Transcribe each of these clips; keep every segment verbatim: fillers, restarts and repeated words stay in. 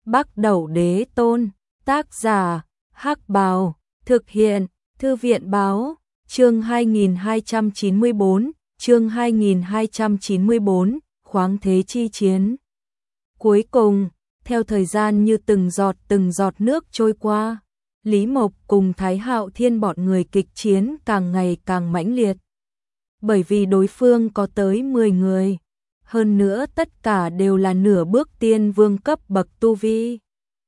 Bắc Đẩu Đế Tôn, tác giả, Hắc Bào, thực hiện, Thư viện báo, chương hai nghìn hai trăm chín mươi bốn, chương hai nghìn hai trăm chín mươi bốn, khoáng thế chi chiến. Cuối cùng, theo thời gian như từng giọt từng giọt nước trôi qua, Lý Mộc cùng Thái Hạo Thiên bọn người kịch chiến càng ngày càng mãnh liệt. Bởi vì đối phương có tới mười người, hơn nữa tất cả đều là nửa bước tiên vương cấp bậc tu vi.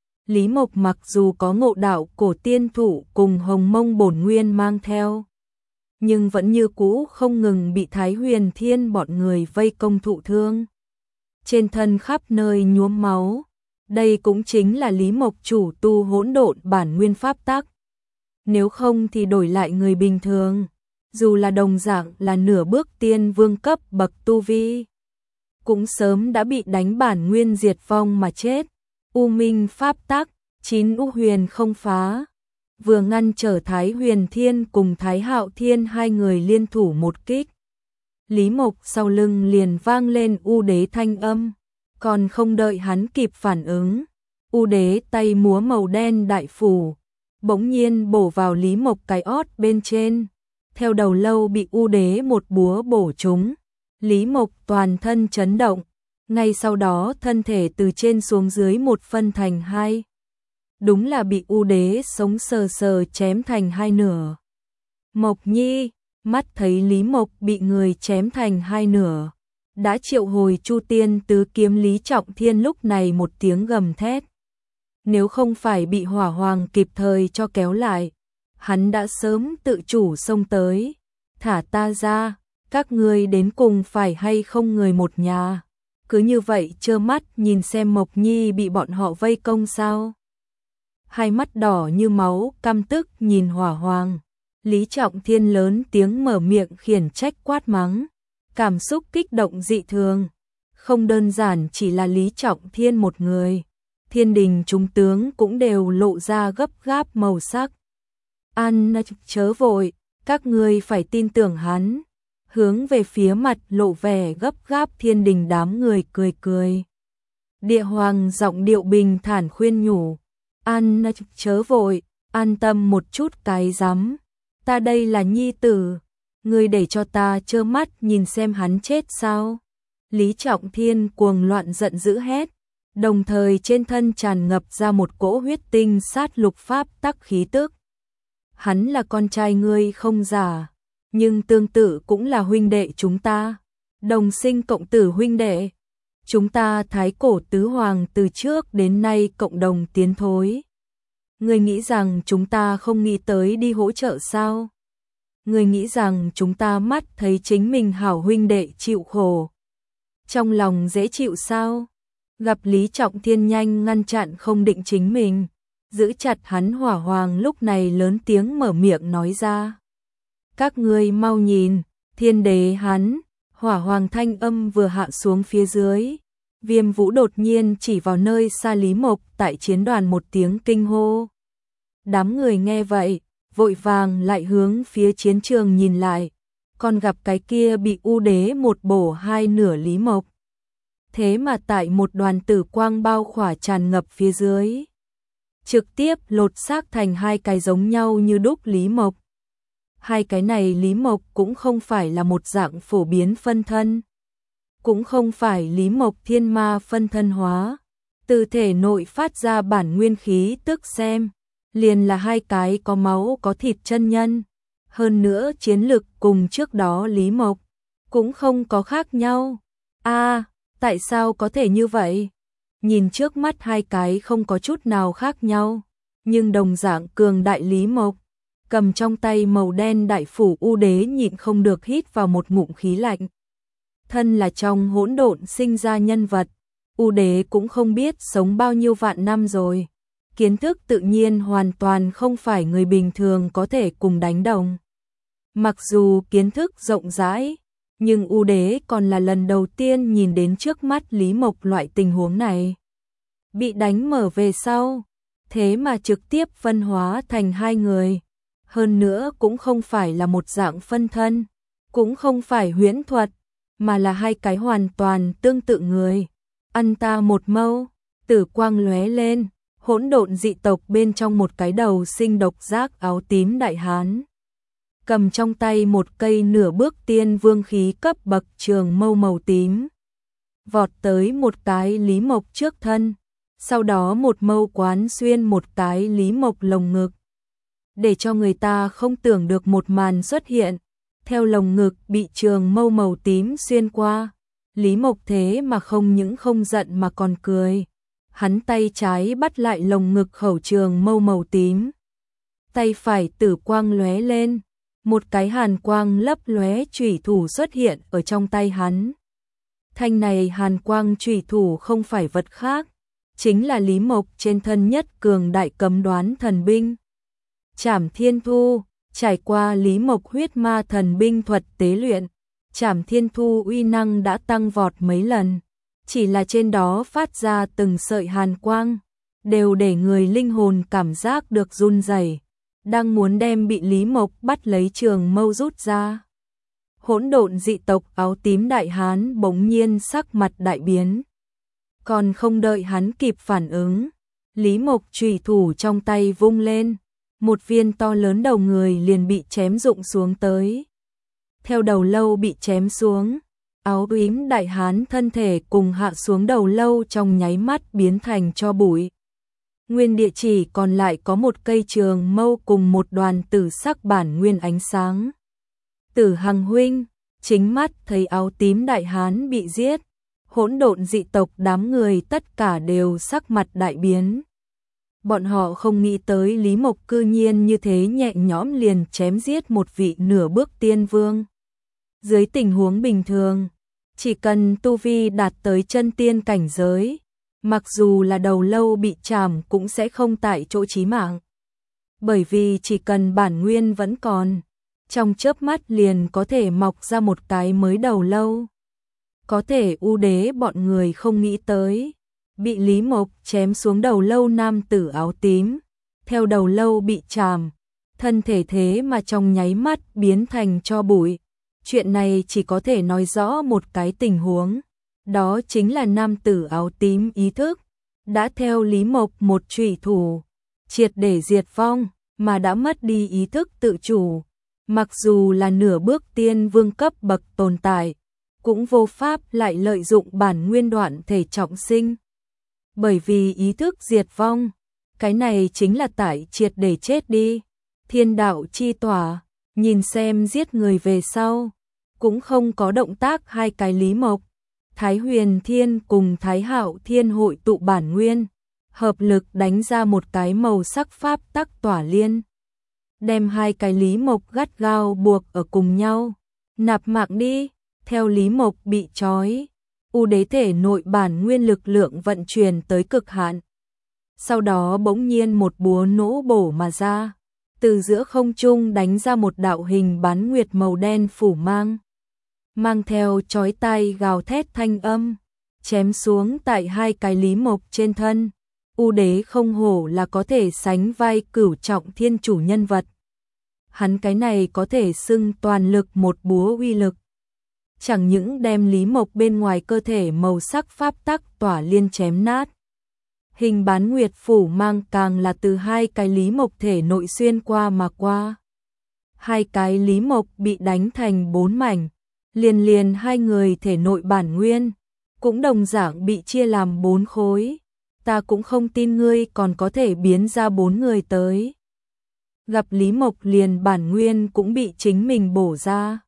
Lý Mộc mặc dù có ngộ đạo cổ tiên thủ cùng hồng mông bổn nguyên mang theo, nhưng vẫn như cũ không ngừng bị Thái Huyền Thiên bọn người vây công thụ thương. Trên thân khắp nơi nhuốm máu, đây cũng chính là Lý Mộc chủ tu hỗn độn bản nguyên pháp tắc. Nếu không thì đổi lại người bình thường, dù là đồng dạng là nửa bước tiên vương cấp bậc tu vi, cũng sớm đã bị đánh bản nguyên diệt vong mà chết. U Minh pháp tắc, chín U Huyền không phá, vừa ngăn trở Thái Huyền Thiên cùng Thái Hạo Thiên hai người liên thủ một kích. Lý Mộc sau lưng liền vang lên U Đế thanh âm, còn không đợi hắn kịp phản ứng, U Đế tay múa màu đen đại phủ, bỗng nhiên bổ vào Lý Mộc cái ót bên trên, theo đầu lâu bị U Đế một búa bổ trúng. Lý Mộc toàn thân chấn động, ngay sau đó thân thể từ trên xuống dưới một phân thành hai. Đúng là bị U Đế sống sờ sờ chém thành hai nửa. Mộc Nhi, mắt thấy Lý Mộc bị người chém thành hai nửa, đã triệu hồi Chu Tiên tứ kiếm Lý Trọng Thiên lúc này một tiếng gầm thét. Nếu không phải bị Hỏa Hoàng kịp thời cho kéo lại, hắn đã sớm tự chủ xông tới. Thả ta ra, các ngươi đến cùng phải hay không người một nhà, cứ như vậy trơ mắt nhìn xem Mộc Nhi bị bọn họ vây công sao? Hai mắt đỏ như máu căm tức nhìn Hỏa Hoàng, Lý Trọng Thiên lớn tiếng mở miệng khiển trách quát mắng, cảm xúc kích động dị thường. Không đơn giản chỉ là Lý Trọng Thiên một người, thiên đình chúng tướng cũng đều lộ ra gấp gáp màu sắc. An chớ vội, các ngươi phải tin tưởng hắn. Hướng về phía mặt lộ vẻ gấp gáp thiên đình đám người cười cười. Địa Hoàng giọng điệu bình thản khuyên nhủ, An chớ vội, an tâm một chút cái rắm. Ta đây là nhi tử, ngươi để cho ta trơ mắt nhìn xem hắn chết sao? Lý Trọng Thiên cuồng loạn giận dữ hét, đồng thời trên thân tràn ngập ra một cỗ huyết tinh sát lục pháp tắc khí tức. Hắn là con trai ngươi không giả, nhưng tương tự cũng là huynh đệ chúng ta, đồng sinh cộng tử huynh đệ. Chúng ta Thái Cổ Tứ Hoàng từ trước đến nay cộng đồng tiến thối. Ngươi nghĩ rằng chúng ta không nghĩ tới đi hỗ trợ sao? Ngươi nghĩ rằng chúng ta mắt thấy chính mình hảo huynh đệ chịu khổ, trong lòng dễ chịu sao? Gặp Lý Trọng Thiên nhanh ngăn chặn không định chính mình, giữ chặt hắn. Hỏa Hoàng lúc này lớn tiếng mở miệng nói ra, các ngươi mau nhìn, thiên đế hắn. Hỏa Hoàng thanh âm vừa hạ xuống phía dưới, Viêm Vũ đột nhiên chỉ vào nơi xa Lý Mộc tại chiến đoàn một tiếng kinh hô. Đám người nghe vậy, vội vàng lại hướng phía chiến trường nhìn lại, còn gặp cái kia bị U Đế một bổ hai nửa Lý Mộc. Thế mà tại một đoàn tử quang bao khỏa tràn ngập phía dưới, trực tiếp lột xác thành hai cái giống nhau như đúc Lý Mộc. Hai cái này Lý Mộc cũng không phải là một dạng phổ biến phân thân, cũng không phải Lý Mộc thiên ma phân thân hóa, từ thể nội phát ra bản nguyên khí tức xem, liền là hai cái có máu có thịt chân nhân. Hơn nữa chiến lực cùng trước đó Lý Mộc cũng không có khác nhau. A, à, tại sao có thể như vậy? Nhìn trước mắt hai cái không có chút nào khác nhau, nhưng đồng dạng cường đại Lý Mộc, cầm trong tay màu đen đại phủ U Đế nhịn không được hít vào một ngụm khí lạnh. Thân là trong hỗn độn sinh ra nhân vật, U Đế cũng không biết sống bao nhiêu vạn năm rồi, kiến thức tự nhiên hoàn toàn không phải người bình thường có thể cùng đánh đồng. Mặc dù kiến thức rộng rãi, nhưng U Đế còn là lần đầu tiên nhìn đến trước mắt Lý Mộc loại tình huống này. Bị đánh mở về sau, thế mà trực tiếp phân hóa thành hai người. Hơn nữa cũng không phải là một dạng phân thân, cũng không phải huyễn thuật, mà là hai cái hoàn toàn tương tự người. Ăn ta một mâu, tử quang lóe lên, hỗn độn dị tộc bên trong một cái đầu sinh độc giác áo tím đại hán. Cầm trong tay một cây nửa bước tiên vương khí cấp bậc trường mâu màu tím. Vọt tới một cái Lý Mộc trước thân, sau đó một mâu quán xuyên một cái Lý Mộc lồng ngực. Để cho người ta không tưởng được một màn xuất hiện, theo lồng ngực bị trường mâu màu tím xuyên qua, Lý Mộc thế mà không những không giận mà còn cười. Hắn tay trái bắt lại lồng ngực khẩu trường mâu màu tím. Tay phải tử quang lóe lên, một cái hàn quang lấp lóe chủy thủ xuất hiện ở trong tay hắn. Thanh này hàn quang chủy thủ không phải vật khác, chính là Lý Mộc trên thân nhất cường đại cấm đoán thần binh. Trảm Thiên Thu, trải qua Lý Mộc huyết ma thần binh thuật tế luyện, Trảm Thiên Thu uy năng đã tăng vọt mấy lần, chỉ là trên đó phát ra từng sợi hàn quang, đều để người linh hồn cảm giác được run rẩy, đang muốn đem bị Lý Mộc bắt lấy trường mâu rút ra. Hỗn độn dị tộc áo tím đại hán bỗng nhiên sắc mặt đại biến. Còn không đợi hắn kịp phản ứng, Lý Mộc chùy thủ trong tay vung lên, một viên to lớn đầu người liền bị chém rụng xuống tới. Theo đầu lâu bị chém xuống, áo tím đại hán thân thể cùng hạ xuống đầu lâu trong nháy mắt biến thành tro bụi. Nguyên địa chỉ còn lại có một cây trường mâu cùng một đoàn tử sắc bản nguyên ánh sáng. Tử Hằng huynh, chính mắt thấy áo tím đại hán bị giết, hỗn độn dị tộc đám người tất cả đều sắc mặt đại biến. Bọn họ không nghĩ tới Lý Mộc cư nhiên như thế nhẹ nhõm liền chém giết một vị nửa bước tiên vương. Dưới tình huống bình thường, chỉ cần tu vi đạt tới chân tiên cảnh giới, mặc dù là đầu lâu bị chảm cũng sẽ không tại chỗ chí mạng. Bởi vì chỉ cần bản nguyên vẫn còn, trong chớp mắt liền có thể mọc ra một cái mới đầu lâu. Có thể U Đế bọn người không nghĩ tới, bị Lý Mộc chém xuống đầu lâu nam tử áo tím, theo đầu lâu bị chàm, thân thể thế mà trong nháy mắt biến thành tro bụi. Chuyện này chỉ có thể nói rõ một cái tình huống, đó chính là nam tử áo tím ý thức đã theo Lý Mộc một chủy thủ triệt để diệt vong, mà đã mất đi ý thức tự chủ. Mặc dù là nửa bước tiên vương cấp bậc tồn tại, cũng vô pháp lại lợi dụng bản nguyên đoạn thể trọng sinh. Bởi vì ý thức diệt vong, cái này chính là tại triệt để chết đi. Thiên đạo chi tỏa, nhìn xem giết người về sau, cũng không có động tác hai cái Lý Mộc. Thái Huyền Thiên cùng Thái Hạo Thiên hội tụ bản nguyên, hợp lực đánh ra một cái màu sắc pháp tắc tỏa liên. Đem hai cái Lý Mộc gắt gao buộc ở cùng nhau. Nạp mạng đi, theo Lý Mộc bị trói, U Đế thể nội bản nguyên lực lượng vận chuyển tới cực hạn. Sau đó bỗng nhiên một búa nổ bổ mà ra, từ giữa không trung đánh ra một đạo hình bán nguyệt màu đen phủ mang. Mang theo chói tai gào thét thanh âm, chém xuống tại hai cái Lý Mộc trên thân. U Đế không hổ là có thể sánh vai cửu trọng thiên chủ nhân vật. Hắn cái này có thể xưng toàn lực một búa uy lực. Chẳng những đem Lý Mộc bên ngoài cơ thể màu sắc pháp tắc tỏa liên chém nát. Hình bán nguyệt phủ mang càng là từ hai cái Lý Mộc thể nội xuyên qua mà qua. Hai cái Lý Mộc bị đánh thành bốn mảnh, liền liền hai người thể nội bản nguyên, cũng đồng dạng bị chia làm bốn khối. Ta cũng không tin ngươi còn có thể biến ra bốn người tới. Gặp Lý Mộc liền bản nguyên cũng bị chính mình bổ ra.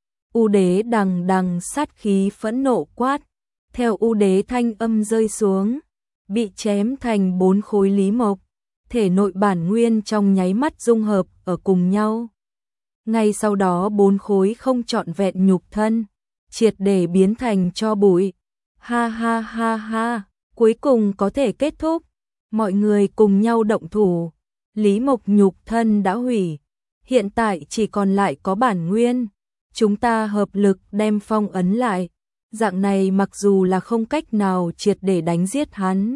U Đế đằng đằng sát khí phẫn nộ quát, theo U Đế thanh âm rơi xuống, bị chém thành bốn khối Lý Mộc, thể nội bản nguyên trong nháy mắt dung hợp ở cùng nhau. Ngay sau đó bốn khối không trọn vẹn nhục thân, triệt để biến thành tro bụi. Ha ha ha ha, cuối cùng có thể kết thúc, mọi người cùng nhau động thủ. Lý Mộc nhục thân đã hủy, hiện tại chỉ còn lại có bản nguyên. Chúng ta hợp lực đem phong ấn lại, dạng này mặc dù là không cách nào triệt để đánh giết hắn,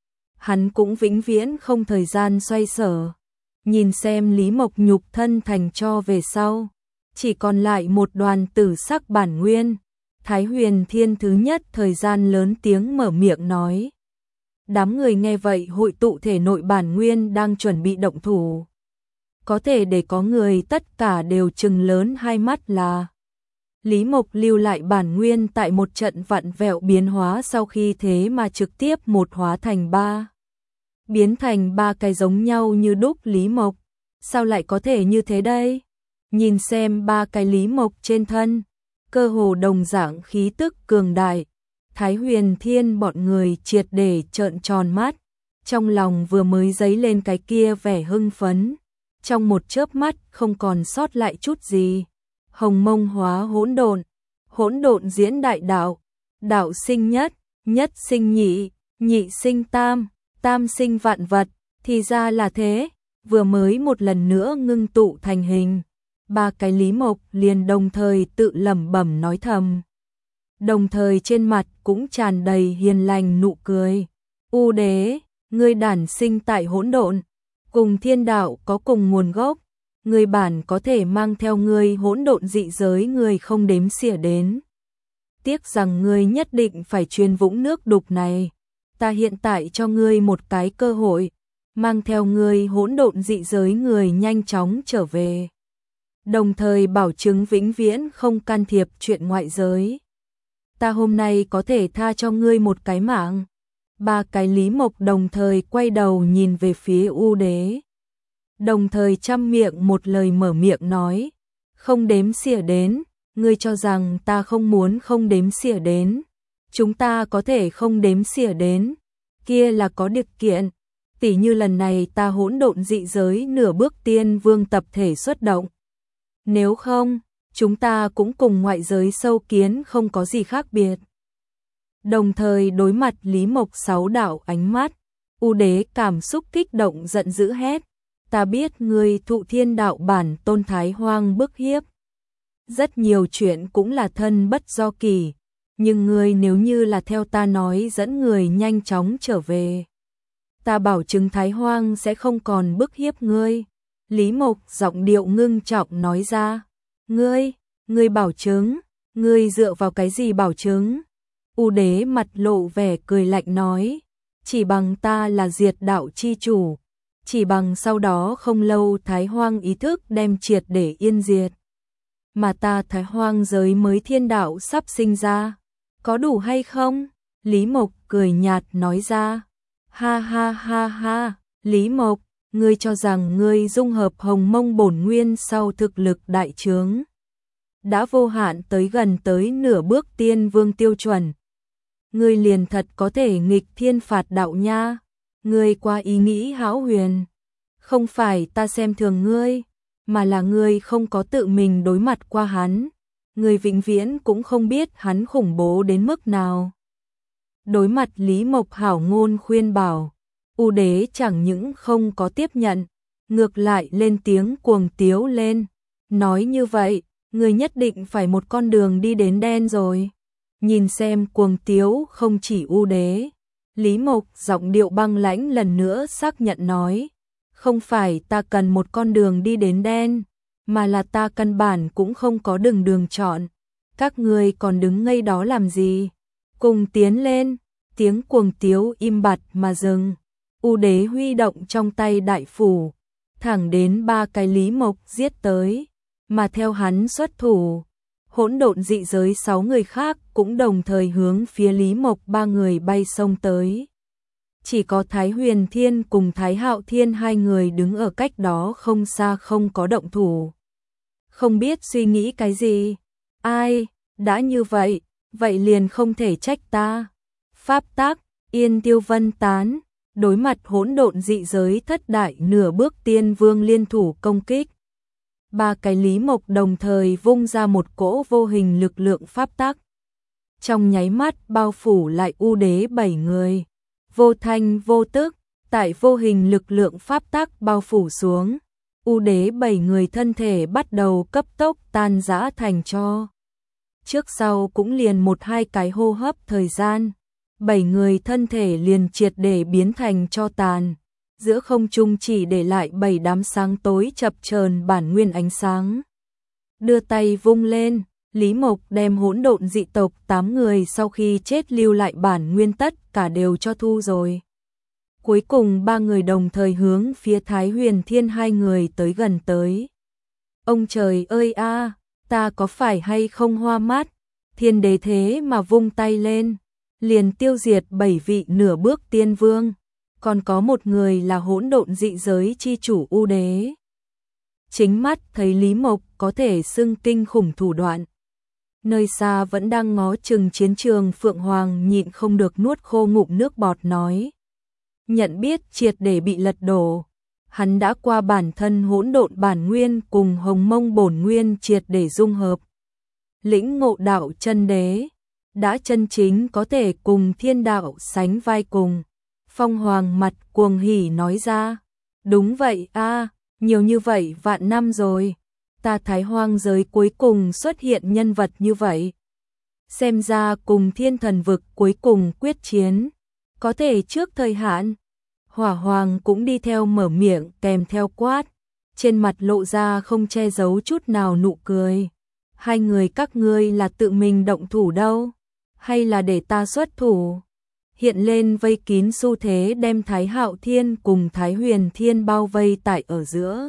hắn cũng vĩnh viễn không thời gian xoay sở. Nhìn xem Lý Mộc nhục thân thành tro về sau, chỉ còn lại một đoàn tử sắc bản nguyên. Thái Huyền Thiên thứ nhất thời gian lớn tiếng mở miệng nói. Đám người nghe vậy hội tụ thể nội bản nguyên đang chuẩn bị động thủ. Có thể để có người tất cả đều trừng lớn hai mắt là Lý Mộc lưu lại bản nguyên tại một trận vặn vẹo biến hóa sau khi thế mà trực tiếp một hóa thành ba. Biến thành ba cái giống nhau như đúc Lý Mộc. Sao lại có thể như thế đây? Nhìn xem ba cái Lý Mộc trên thân, cơ hồ đồng dạng khí tức cường đại. Thái Huyền Thiên bọn người triệt để trợn tròn mắt, trong lòng vừa mới dấy lên cái kia vẻ hưng phấn, trong một chớp mắt không còn sót lại chút gì. Hồng Mông hóa hỗn độn, hỗn độn diễn đại đạo, đạo sinh nhất, nhất sinh nhị, nhị sinh tam, tam sinh vạn vật, thì ra là thế, vừa mới một lần nữa ngưng tụ thành hình. Ba cái Lý Mộc liền đồng thời tự lẩm bẩm nói thầm. Đồng thời trên mặt cũng tràn đầy hiền lành nụ cười. U đế, ngươi đản sinh tại hỗn độn, cùng thiên đạo có cùng nguồn gốc, ngươi bản có thể mang theo ngươi hỗn độn dị giới người không đếm xỉa đến. Tiếc rằng ngươi nhất định phải truyền vũng nước đục này. Ta hiện tại cho ngươi một cái cơ hội, mang theo ngươi hỗn độn dị giới người nhanh chóng trở về. Đồng thời bảo chứng vĩnh viễn không can thiệp chuyện ngoại giới. Ta hôm nay có thể tha cho ngươi một cái mạng. Ba cái Lý Mộc đồng thời quay đầu nhìn về phía U đế. Đồng thời chăm miệng một lời mở miệng nói. Không đếm xỉa đến, ngươi cho rằng ta không muốn không đếm xỉa đến. Chúng ta có thể không đếm xỉa đến. Kia là có điều kiện. Tỉ như lần này ta hỗn độn dị giới nửa bước tiên vương tập thể xuất động. Nếu không, chúng ta cũng cùng ngoại giới sâu kiến không có gì khác biệt. Đồng thời đối mặt Lý Mộc sáu đạo ánh mắt, U đế cảm xúc kích động giận dữ hét. Ta biết ngươi thụ thiên đạo bản tôn Thái Hoang bức hiếp. Rất nhiều chuyện cũng là thân bất do kỳ. Nhưng ngươi nếu như là theo ta nói dẫn người nhanh chóng trở về. Ta bảo chứng Thái Hoang sẽ không còn bức hiếp ngươi. Lý Mộc giọng điệu ngưng trọng nói ra. Ngươi, ngươi bảo chứng, ngươi dựa vào cái gì bảo chứng? U đế mặt lộ vẻ cười lạnh nói. Chỉ bằng ta là diệt đạo chi chủ. Chỉ bằng sau đó không lâu Thái Hoang ý thức đem triệt để yên diệt. Mà ta Thái Hoang giới mới thiên đạo sắp sinh ra. Có đủ hay không? Lý Mộc cười nhạt nói ra. Ha ha ha ha, Lý Mộc, ngươi cho rằng ngươi dung hợp Hồng Mông bổn nguyên sau thực lực đại trướng. Đã vô hạn tới gần tới nửa bước tiên vương tiêu chuẩn. Ngươi liền thật có thể nghịch thiên phạt đạo nha. Ngươi qua ý nghĩ hão huyền. Không phải ta xem thường ngươi, mà là ngươi không có tự mình đối mặt qua hắn. Ngươi vĩnh viễn cũng không biết hắn khủng bố đến mức nào. Đối mặt Lý Mộc hảo ngôn khuyên bảo, U đế chẳng những không có tiếp nhận, ngược lại lên tiếng cuồng tiếu lên. Nói như vậy, ngươi nhất định phải một con đường đi đến đen rồi. Nhìn xem cuồng tiếu không chỉ U đế. Lý Mộc giọng điệu băng lãnh lần nữa xác nhận nói. Không phải ta cần một con đường đi đến đen, mà là ta căn bản cũng không có đường đường chọn. Các ngươi còn đứng ngây đó làm gì? Cùng tiến lên, tiếng cuồng tiếu im bặt mà dừng. U đế huy động trong tay đại phủ, thẳng đến ba cái Lý Mộc giết tới, mà theo hắn xuất thủ, hỗn độn dị giới sáu người khác cũng đồng thời hướng phía Lý Mộc ba người bay xông tới. Chỉ có Thái Huyền Thiên cùng Thái Hạo Thiên hai người đứng ở cách đó không xa không có động thủ. Không biết suy nghĩ cái gì. Ai, đã như vậy, vậy liền không thể trách ta. Pháp tác, Yên Tiêu Vân tán, đối mặt hỗn độn dị giới thất đại nửa bước tiên vương liên thủ công kích. Ba cái Lý Mộc đồng thời vung ra một cỗ vô hình lực lượng pháp tắc. Trong nháy mắt bao phủ lại U đế bảy người. Vô thanh vô tức, tại vô hình lực lượng pháp tắc bao phủ xuống, U đế bảy người thân thể bắt đầu cấp tốc tan rã thành tro. Trước sau cũng liền một hai cái hô hấp thời gian, bảy người thân thể liền triệt để biến thành tro tàn, giữa không trung chỉ để lại bảy đám sáng tối chập chờn bản nguyên ánh sáng. Đưa tay vung lên, Lý Mộc đem hỗn độn dị tộc tám người sau khi chết lưu lại bản nguyên tất cả đều cho thu rồi. Cuối cùng ba người đồng thời hướng phía Thái Huyền Thiên hai người tới gần tới. Ông trời ơi a, ta có phải hay không hoa mắt? Thiên đế thế mà vung tay lên, liền tiêu diệt bảy vị nửa bước tiên vương, còn có một người là hỗn độn dị giới chi chủ U đế. Chính mắt thấy Lý Mộc có thể xưng kinh khủng thủ đoạn. Nơi xa vẫn đang ngó chừng chiến trường Phượng Hoàng nhịn không được nuốt khô ngụm nước bọt nói. Nhận biết triệt để bị lật đổ. Hắn đã qua bản thân hỗn độn bản nguyên cùng hồng mông bổn nguyên triệt để dung hợp. Lĩnh ngộ đạo chân đế, đã chân chính có thể cùng thiên đạo sánh vai cùng. Phong Hoàng mặt cuồng hỉ nói ra. Đúng vậy a, nhiều như vậy vạn năm rồi. Ta Thái Hoang giới cuối cùng xuất hiện nhân vật như vậy. Xem ra cùng thiên thần vực cuối cùng quyết chiến. Có thể trước thời hạn. Hỏa Hoàng cũng đi theo mở miệng kèm theo quát. Trên mặt lộ ra không che giấu chút nào nụ cười. Hai người các ngươi là tự mình động thủ đâu? Hay là để ta xuất thủ? Hiện lên vây kín xu thế đem Thái Hạo Thiên cùng Thái Huyền Thiên bao vây tại ở giữa.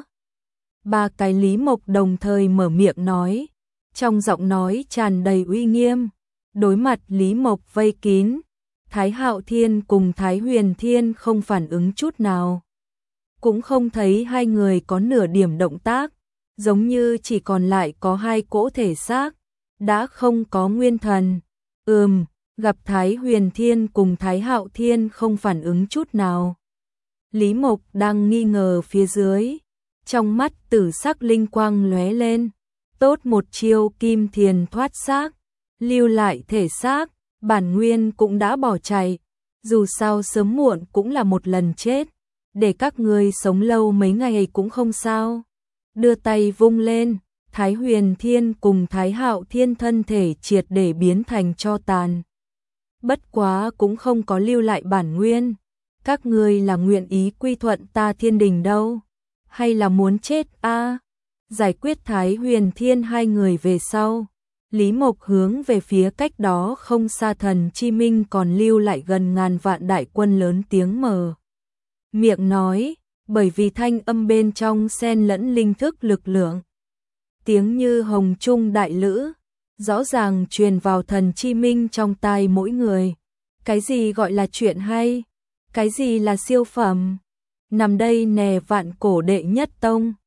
Ba cái Lý Mộc đồng thời mở miệng nói, trong giọng nói tràn đầy uy nghiêm. Đối mặt Lý Mộc vây kín, Thái Hạo Thiên cùng Thái Huyền Thiên không phản ứng chút nào. Cũng không thấy hai người có nửa điểm động tác, giống như chỉ còn lại có hai cỗ thể xác, đã không có nguyên thần. Ừm, gặp Thái Huyền Thiên cùng Thái Hạo Thiên không phản ứng chút nào. Lý Mộc đang nghi ngờ phía dưới, trong mắt tử sắc linh quang lóe lên, tốt một chiêu kim thiền thoát xác, lưu lại thể xác, bản nguyên cũng đã bỏ chạy, dù sao sớm muộn cũng là một lần chết, để các ngươi sống lâu mấy ngày cũng không sao. Đưa tay vung lên, Thái Huyền Thiên cùng Thái Hạo Thiên thân thể triệt để biến thành tro tàn. Bất quá cũng không có lưu lại bản nguyên. Các ngươi là nguyện ý quy thuận ta Thiên Đình đâu? Hay là muốn chết a? À? Giải quyết Thái Huyền Thiên hai người về sau. Lý Mộc hướng về phía cách đó không xa Thần Chi Minh còn lưu lại gần ngàn vạn đại quân lớn tiếng mở miệng nói, bởi vì thanh âm bên trong xen lẫn linh thức lực lượng. Tiếng như hồng trung đại lữ, rõ ràng truyền vào Thần Chi Minh trong tai mỗi người. Cái gì gọi là chuyện hay? Cái gì là siêu phẩm? Nằm đây nè vạn cổ đệ nhất tông.